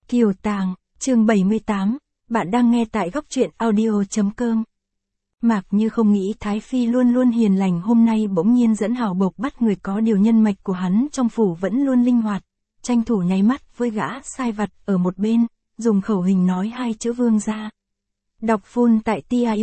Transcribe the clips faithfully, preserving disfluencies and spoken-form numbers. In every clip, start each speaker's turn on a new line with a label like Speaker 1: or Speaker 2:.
Speaker 1: Kiều Tàng, chương bảy mươi tám, bạn đang nghe tại góc truyện audio.com. Mạc Như không nghĩ Thái Phi luôn luôn hiền lành hôm nay bỗng nhiên dẫn hào bộc bắt người có điều nhân mạch của hắn trong phủ vẫn luôn linh hoạt, tranh thủ nháy mắt với gã sai vặt ở một bên, dùng khẩu hình nói hai chữ vương gia. Đọc full tại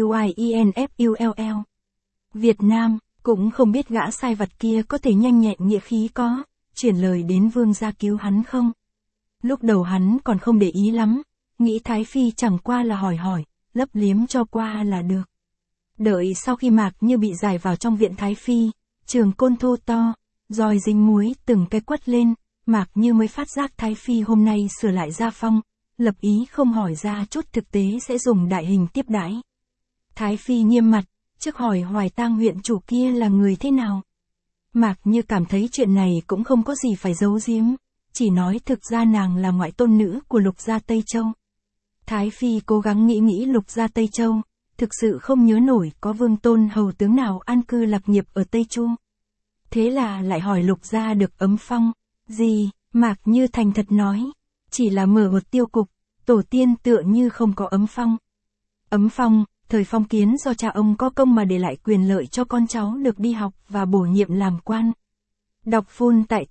Speaker 1: TIUIENFULL. Việt Nam, cũng không biết gã sai vặt kia có thể nhanh nhẹn nghĩa khí có, chuyển lời đến vương gia cứu hắn không. Lúc đầu hắn còn không để ý lắm, nghĩ Thái Phi chẳng qua là hỏi hỏi, lấp liếm cho qua là được. Đợi sau khi Mạc Như bị giải vào trong viện Thái Phi, trường côn thô to, roi dính muối từng cái quất lên, Mạc Như mới phát giác Thái Phi hôm nay sửa lại gia phong, lập ý không hỏi ra chút thực tế sẽ dùng đại hình tiếp đãi. Thái Phi nghiêm mặt, trước hỏi Hoài Tang huyện chủ kia là người thế nào. Mạc Như cảm thấy chuyện này cũng không có gì phải giấu giếm, chỉ nói thực ra nàng là ngoại tôn nữ của Lục gia Tây Châu. Thái Phi cố gắng nghĩ nghĩ Lục gia Tây Châu, thực sự không nhớ nổi có vương tôn hầu tướng nào an cư lạc nghiệp ở Tây Chu. Thế là lại hỏi Lục gia được ấm phong, gì, Mạc Như thành thật nói, chỉ là mở một tiêu cục, tổ tiên tựa như không có ấm phong. Ấm phong, thời phong kiến do cha ông có công mà để lại quyền lợi cho con cháu được đi học và bổ nhiệm làm quan. Đọc full tại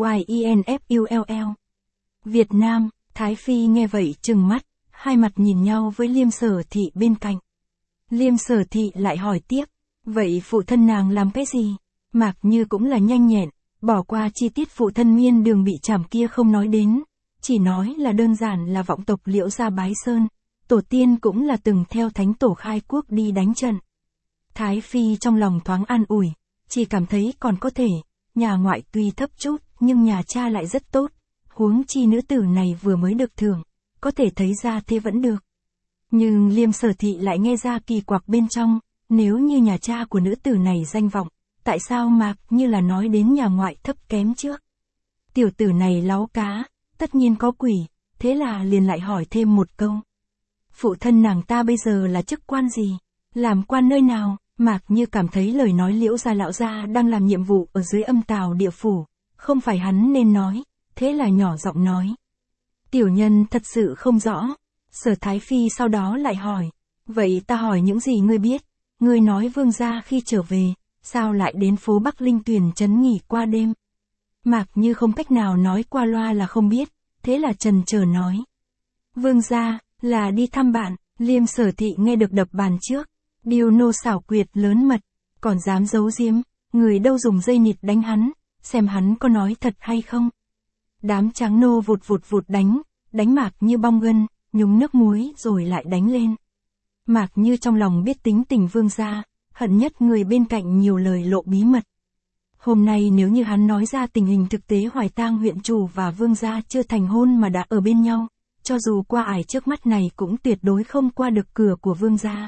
Speaker 1: TIUIENFULL. Việt Nam, Thái Phi nghe vậy trừng mắt, hai mặt nhìn nhau với Liêm Sở Thị bên cạnh. Liêm Sở Thị lại hỏi tiếp, vậy phụ thân nàng làm cái gì? Mạc Như cũng là nhanh nhẹn, bỏ qua chi tiết phụ thân miên đường bị trảm kia không nói đến, chỉ nói là đơn giản là vọng tộc Liễu gia Bái Sơn, tổ tiên cũng là từng theo thánh tổ khai quốc đi đánh trận. Thái Phi trong lòng thoáng an ủi, chỉ cảm thấy còn có thể, nhà ngoại tuy thấp chút, nhưng nhà cha lại rất tốt, huống chi nữ tử này vừa mới được thưởng, có thể thấy ra thế vẫn được. Nhưng Liêm Sở Thị lại nghe ra kỳ quặc bên trong, nếu như nhà cha của nữ tử này danh vọng, tại sao Mạc Như là nói đến nhà ngoại thấp kém trước? Tiểu tử này láu cá, tất nhiên có quỷ, thế là liền lại hỏi thêm một câu. Phụ thân nàng ta bây giờ là chức quan gì? Làm quan nơi nào? Mạc Như cảm thấy lời nói Liễu gia lão gia đang làm nhiệm vụ ở dưới âm tào địa phủ, không phải hắn nên nói, thế là nhỏ giọng nói. Tiểu nhân thật sự không rõ. Sở Thái Phi sau đó lại hỏi, vậy ta hỏi những gì ngươi biết? Ngươi nói vương gia khi trở về, sao lại đến phố Bắc Linh Tuyền trấn nghỉ qua đêm? Mạc Như không cách nào nói qua loa là không biết, thế là trần chờ nói. Vương gia, là đi thăm bạn. Liêm Sở Thị nghe được đập bàn trước, điều nô xảo quyệt lớn mật, còn dám giấu giếm, người đâu dùng dây nịt đánh hắn, xem hắn có nói thật hay không. Đám tráng nô vụt vụt vụt đánh, đánh Mạc Như bong gân, nhúng nước muối rồi lại đánh lên. Mạc Như trong lòng biết tính tình vương gia, hận nhất người bên cạnh nhiều lời lộ bí mật. Hôm nay nếu như hắn nói ra tình hình thực tế Hoài Tang huyện chủ và vương gia chưa thành hôn mà đã ở bên nhau, cho dù qua ải trước mắt này cũng tuyệt đối không qua được cửa của vương gia.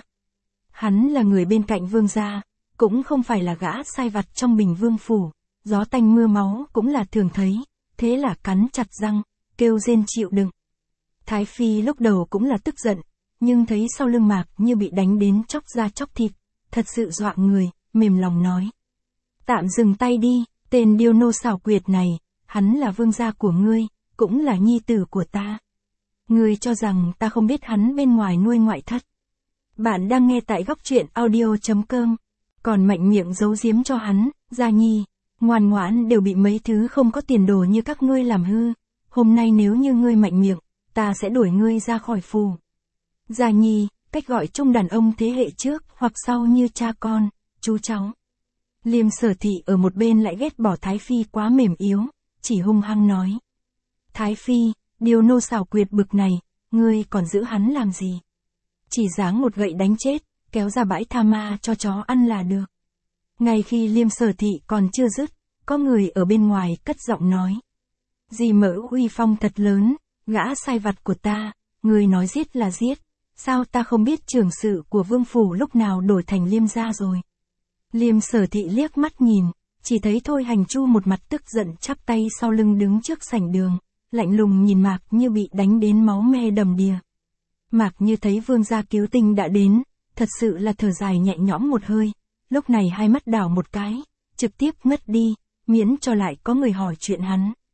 Speaker 1: Hắn là người bên cạnh vương gia, cũng không phải là gã sai vặt trong Bình Vương phủ, gió tanh mưa máu cũng là thường thấy, thế là cắn chặt răng, kêu rên chịu đựng. Thái Phi lúc đầu cũng là tức giận, nhưng thấy sau lưng Mạc Như bị đánh đến chóc da chóc thịt, thật sự dọa người, mềm lòng nói. Tạm dừng tay đi, tên điêu nô xảo quyệt này, hắn là vương gia của ngươi, cũng là nhi tử của ta. Ngươi cho rằng ta không biết hắn bên ngoài nuôi ngoại thất. Bạn đang nghe tại góc truyện audio.com, còn mạnh miệng giấu giếm cho hắn, Gia Nhi, ngoan ngoãn đều bị mấy thứ không có tiền đồ như các ngươi làm hư, hôm nay nếu như ngươi mạnh miệng, ta sẽ đuổi ngươi ra khỏi phủ. Gia Nhi, cách gọi chung đàn ông thế hệ trước hoặc sau như cha con, chú cháu. Liêm Sở Thị ở một bên lại ghét bỏ Thái Phi quá mềm yếu, chỉ hung hăng nói. Thái Phi, điều nô xảo quyệt bực này, ngươi còn giữ hắn làm gì? Chỉ giáng một gậy đánh chết, kéo ra bãi tha ma cho chó ăn là được. Ngay khi Liêm Sở Thị còn chưa dứt, có người ở bên ngoài cất giọng nói. Dì mỡ uy phong thật lớn, gã sai vặt của ta, người nói giết là giết, sao ta không biết trưởng sự của vương phủ lúc nào đổi thành Liêm gia rồi. Liêm Sở Thị liếc mắt nhìn, chỉ thấy Thôi Hành Chu một mặt tức giận chắp tay sau lưng đứng trước sảnh đường, lạnh lùng nhìn Mạc Như bị đánh đến máu me đầm đìa. Mạc Như thấy vương gia cứu tinh đã đến, thật sự là thở dài nhẹ nhõm một hơi, lúc này hai mắt đảo một cái, trực tiếp ngất đi, miễn cho lại có người hỏi chuyện hắn.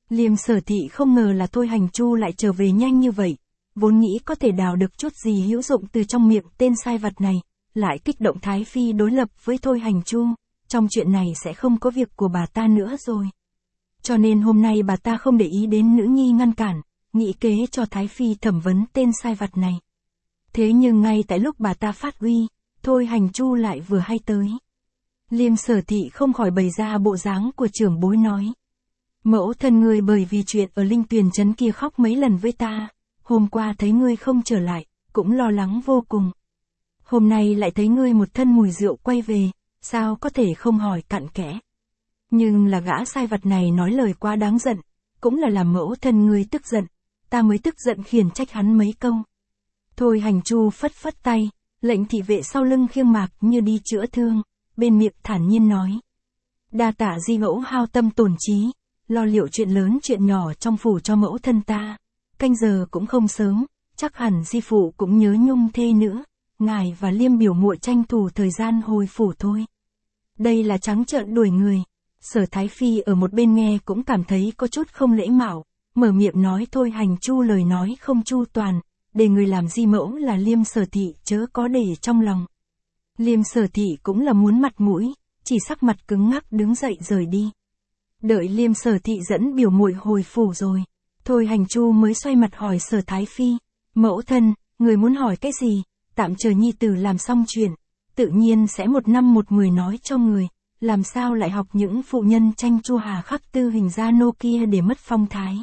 Speaker 1: Liêm Sở Thị không ngờ là Thôi Hành Chu lại trở về nhanh như vậy, vốn nghĩ có thể đào được chút gì hữu dụng từ trong miệng tên sai vặt này, lại kích động Thái Phi đối lập với Thôi Hành Chu, trong chuyện này sẽ không có việc của bà ta nữa rồi. Cho nên hôm nay bà ta không để ý đến nữ nhi ngăn cản, nghĩ kế cho Thái Phi thẩm vấn tên sai vặt này. Thế nhưng ngay tại lúc bà ta phát uy, Thôi Hành Chu lại vừa hay tới. Liêm Sở Thị không khỏi bày ra bộ dáng của trưởng bối nói. Mẫu thân ngươi bởi vì chuyện ở Linh Tuyền trấn kia khóc mấy lần với ta, hôm qua thấy ngươi không trở lại, cũng lo lắng vô cùng. Hôm nay lại thấy ngươi một thân mùi rượu quay về, sao có thể không hỏi cặn kẽ. Nhưng là gã sai vặt này nói lời quá đáng giận, cũng là làm mẫu thân ngươi tức giận, ta mới tức giận khiển trách hắn mấy câu. Thôi Hành Chu phất phất tay, lệnh thị vệ sau lưng khiêng Mạc Như đi chữa thương, bên miệng thản nhiên nói. Đa tạ di mẫu hao tâm tổn trí, lo liệu chuyện lớn chuyện nhỏ trong phủ cho mẫu thân ta. Canh giờ cũng không sớm, chắc hẳn di phụ cũng nhớ nhung thê nữa, ngài và Liêm biểu muội tranh thủ thời gian hồi phủ thôi. Đây là trắng trợn đuổi người. Sở Thái Phi ở một bên nghe cũng cảm thấy có chút không lễ mạo, mở miệng nói Thôi Hành Chu lời nói không chu toàn, để người làm di mẫu là Liêm Sở Thị chớ có để trong lòng. Liêm Sở Thị cũng là muốn mặt mũi, chỉ sắc mặt cứng ngắc đứng dậy rời đi. Đợi Liêm Sở Thị dẫn biểu muội hồi phủ rồi, Thôi Hành Chu mới xoay mặt hỏi Sở Thái Phi, mẫu thân, người muốn hỏi cái gì, tạm chờ nhi tử làm xong chuyện, tự nhiên sẽ một năm một mười nói cho người, làm sao lại học những phụ nhân tranh chua hà khắc tư hình ra nô kia để mất phong thái.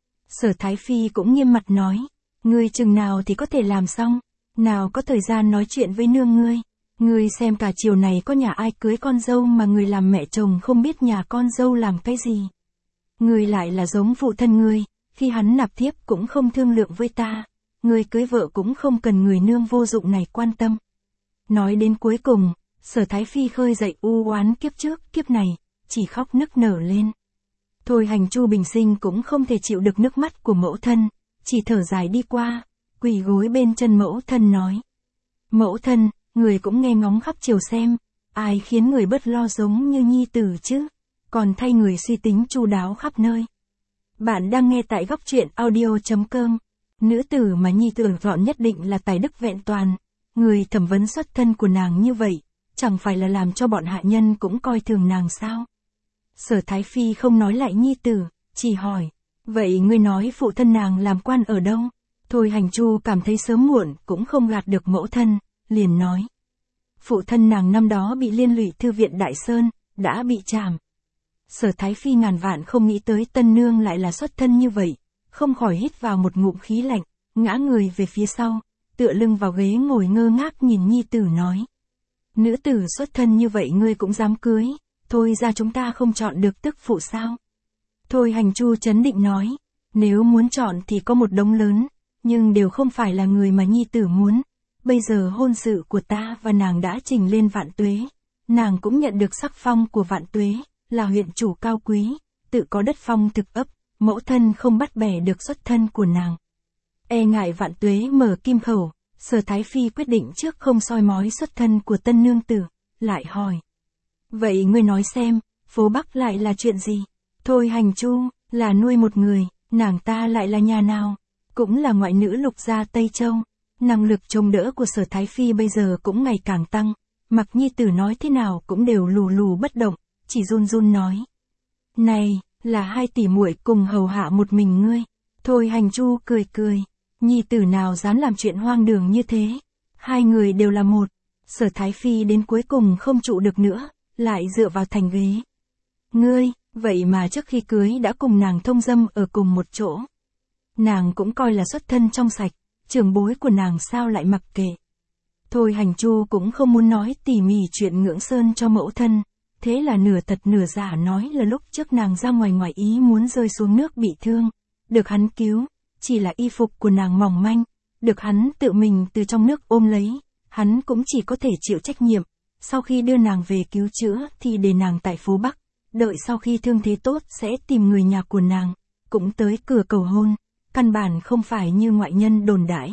Speaker 1: Sở Thái Phi cũng nghiêm mặt nói, ngươi chừng nào thì có thể làm xong, nào có thời gian nói chuyện với nương ngươi. Ngươi xem cả chiều này có nhà ai cưới con dâu mà người làm mẹ chồng không biết nhà con dâu làm cái gì. Ngươi lại là giống phụ thân ngươi, khi hắn nạp thiếp cũng không thương lượng với ta, ngươi cưới vợ cũng không cần người nương vô dụng này quan tâm. Nói đến cuối cùng, Sở Thái Phi khơi dậy u oán kiếp trước kiếp này, chỉ khóc nức nở lên. Thôi Hành Chu bình sinh cũng không thể chịu được nước mắt của mẫu thân, chỉ thở dài đi qua, quỳ gối bên chân mẫu thân nói. Mẫu thân, người cũng nghe ngóng khắp chiều xem, ai khiến người bớt lo giống như nhi tử chứ, còn thay người suy tính chu đáo khắp nơi. Bạn đang nghe tại góc truyện audio chấm com. Nữ tử mà nhi tử chọn nhất định là tài đức vẹn toàn, người thẩm vấn xuất thân của nàng như vậy, chẳng phải là làm cho bọn hạ nhân cũng coi thường nàng sao? Sở Thái Phi không nói lại nhi tử, chỉ hỏi, vậy ngươi nói phụ thân nàng làm quan ở đâu? Thôi Hành Chu cảm thấy sớm muộn cũng không gạt được mẫu thân, liền nói. Phụ thân nàng năm đó bị liên lụy thư viện Đại Sơn, đã bị trảm. Sở Thái Phi ngàn vạn không nghĩ tới tân nương lại là xuất thân như vậy, không khỏi hít vào một ngụm khí lạnh, ngã người về phía sau, tựa lưng vào ghế ngồi ngơ ngác nhìn nhi tử nói. Nữ tử xuất thân như vậy ngươi cũng dám cưới, thôi ra chúng ta không chọn được tức phụ sao? Thôi Hành Chu trấn định nói, nếu muốn chọn thì có một đống lớn, nhưng đều không phải là người mà nhi tử muốn. Bây giờ hôn sự của ta và nàng đã trình lên Vạn Tuế, nàng cũng nhận được sắc phong của Vạn Tuế, là huyện chủ cao quý, tự có đất phong thực ấp, mẫu thân không bắt bẻ được xuất thân của nàng. E ngại Vạn Tuế mở kim khẩu, Sở Thái Phi quyết định trước không soi mói xuất thân của tân nương tử, lại hỏi. Vậy ngươi nói xem, phố Bắc lại là chuyện gì? Thôi Hành Chu, là nuôi một người, nàng ta lại là nhà nào? Cũng là ngoại nữ Lục gia Tây Châu. Năng lực chống đỡ của Sở Thái Phi bây giờ cũng ngày càng tăng, mặc nhi tử nói thế nào cũng đều lù lù bất động, chỉ run run nói. Này, là hai tỷ muội cùng hầu hạ một mình ngươi. Thôi Hành Chu cười cười, nhi tử nào dám làm chuyện hoang đường như thế. Hai người đều là một. Sở Thái Phi đến cuối cùng không trụ được nữa, lại dựa vào thành ghế. Ngươi, vậy mà trước khi cưới đã cùng nàng thông dâm ở cùng một chỗ. Nàng cũng coi là xuất thân trong sạch, trưởng bối của nàng sao lại mặc kệ. Thôi Hành Chu cũng không muốn nói tỉ mỉ chuyện Ngưỡng Sơn cho mẫu thân, thế là nửa thật nửa giả nói là lúc trước nàng ra ngoài ngoài ý muốn rơi xuống nước bị thương, được hắn cứu, chỉ là y phục của nàng mỏng manh, được hắn tự mình từ trong nước ôm lấy, hắn cũng chỉ có thể chịu trách nhiệm, sau khi đưa nàng về cứu chữa thì để nàng tại phố Bắc, đợi sau khi thương thế tốt sẽ tìm người nhà của nàng, cũng tới cửa cầu hôn, căn bản không phải như ngoại nhân đồn đãi.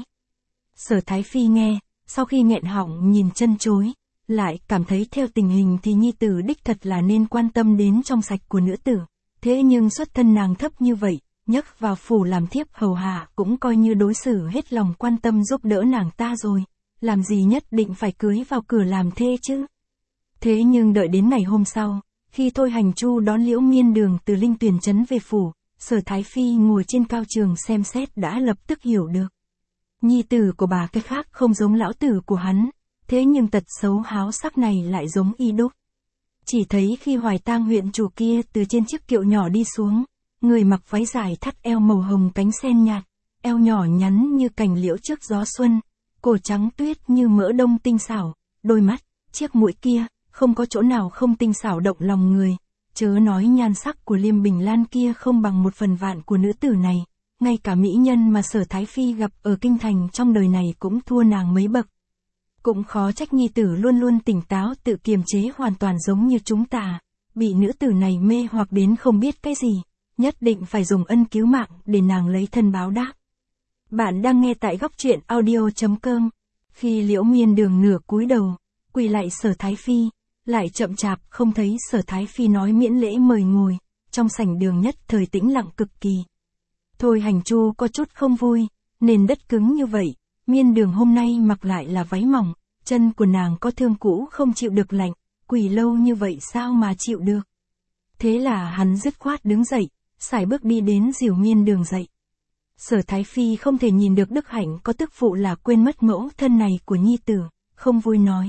Speaker 1: Sở Thái Phi nghe, sau khi nghẹn họng nhìn chân chối, lại cảm thấy theo tình hình thì nhi tử đích thật là nên quan tâm đến trong sạch của nữ tử, Thế nhưng xuất thân nàng thấp như vậy, nhấc vào phủ làm thiếp hầu hạ cũng coi như đối xử hết lòng quan tâm giúp đỡ nàng ta rồi, làm gì nhất định phải cưới vào cửa làm thê chứ. Thế nhưng đợi đến ngày hôm sau, khi Thôi Hành Chu đón Liễu Miên Đường từ Linh Tuyền trấn về phủ, Sở Thái Phi ngồi trên cao trường xem xét đã lập tức hiểu được. Nhi tử của bà cái khác không giống lão tử của hắn, thế nhưng tật xấu háo sắc này lại giống y đúc. Chỉ thấy khi Hoài Tang huyện chủ kia từ trên chiếc kiệu nhỏ đi xuống, người mặc váy dài thắt eo màu hồng cánh sen nhạt, eo nhỏ nhắn như cành liễu trước gió xuân, cổ trắng tuyết như mỡ đông tinh xảo, đôi mắt, chiếc mũi kia, không có chỗ nào không tinh xảo động lòng người, chớ nói nhan sắc của Liêm Bình Lan kia không bằng một phần vạn của nữ tử này, ngay cả mỹ nhân mà Sở Thái Phi gặp ở kinh thành trong đời này cũng thua nàng mấy bậc. Cũng khó trách nhi tử luôn luôn tỉnh táo tự kiềm chế hoàn toàn giống như chúng ta, bị nữ tử này mê hoặc đến không biết cái gì, nhất định phải dùng ân cứu mạng để nàng lấy thân báo đáp. Bạn đang nghe tại góc truyện audio chấm com. Khi Liễu Miên Đường nửa cúi đầu, quỳ lại Sở Thái Phi, lại chậm chạp không thấy Sở Thái Phi nói miễn lễ mời ngồi, trong sảnh đường nhất thời tĩnh lặng cực kỳ. Thôi Hành Chu có chút không vui, nền đất cứng như vậy, Miên Đường hôm nay mặc lại là váy mỏng, chân của nàng có thương cũ không chịu được lạnh, quỳ lâu như vậy sao mà chịu được. Thế là hắn dứt khoát đứng dậy, sải bước đi đến dìu Miên Đường dậy. Sở Thái Phi không thể nhìn được Đức Hạnh có tức phụ là quên mất mẫu thân này của nhi tử, không vui nói.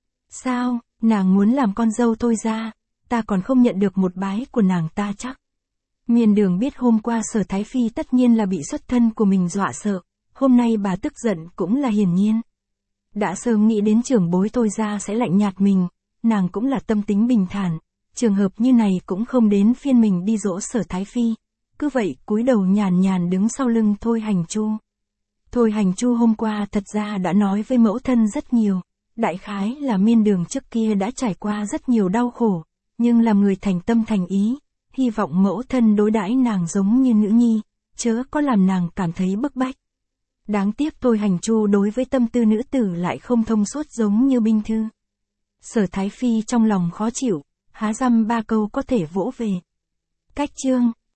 Speaker 1: Sao, nàng muốn làm con dâu tôi ra, ta còn không nhận được một bái của nàng ta chắc. Miên Đường biết hôm qua Sở Thái Phi tất nhiên là bị xuất thân của mình dọa sợ, hôm nay bà tức giận cũng là hiển nhiên. Đã sớm nghĩ đến trưởng bối tôi ra sẽ lạnh nhạt mình, nàng cũng là tâm tính bình thản, trường hợp như này cũng không đến phiên mình đi dỗ Sở Thái Phi, cứ vậy cúi đầu nhàn nhàn đứng sau lưng Thôi Hành Chu. Thôi Hành Chu hôm qua thật ra đã nói với mẫu thân rất nhiều, đại khái là Miên Đường trước kia đã trải qua rất nhiều đau khổ, nhưng làm người thành tâm thành ý, hy vọng mẫu thân đối đãi nàng giống như nữ nhi, chớ có làm nàng cảm thấy bức bách. Đáng tiếc Thôi Hành Chu đối với tâm tư nữ tử lại không thông suốt giống như binh thư. Sở Thái Phi trong lòng khó chịu, há răm ba câu có thể vỗ về. Cách chương